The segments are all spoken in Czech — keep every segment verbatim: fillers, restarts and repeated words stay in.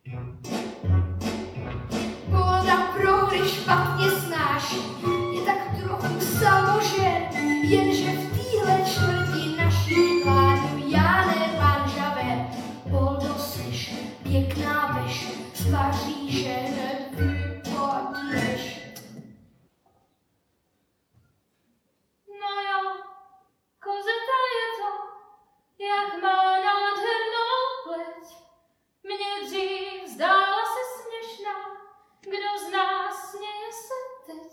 Voda prohry špatně snáší, je tak trochu samožer, jenže v téhle čtvrti naší vládnu já ne pan Žaver. Poldo, slyš, pěkná veš, z Paříže hned vypadneš. No jo, kozeta je to, jak má nádhernou pleť. Mně dřív zdála se směšná, kdo z nás směje se teď.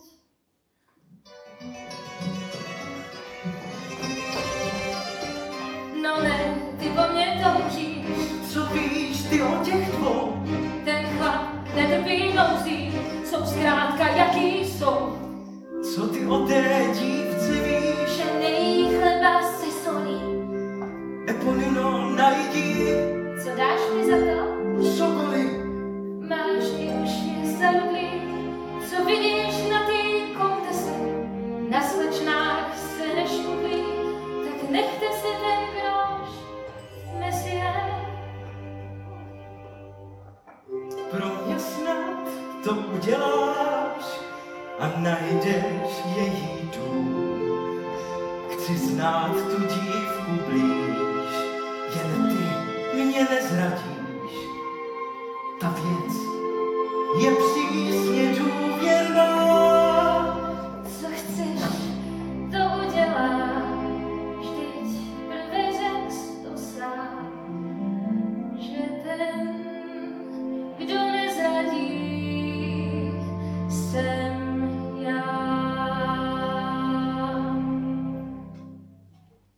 No ne, ty po mně toužíš. Co víš ty o těch dvou? Ten chlap netrpí nouzí, jsou zkrátka jaký jsou. Co ty o té dívce víš? Že nejí chleba se solí. Eponino, najdi Co dáš mi za to? cokoliv. Máš i uši zarudlý, co vidíš na té koutese. Na slečnách se neškuplí, tak nechte si ten groš, Messie. Pro mě snad to uděláš a najdeš její dům. Chci znát tu dívku blíž.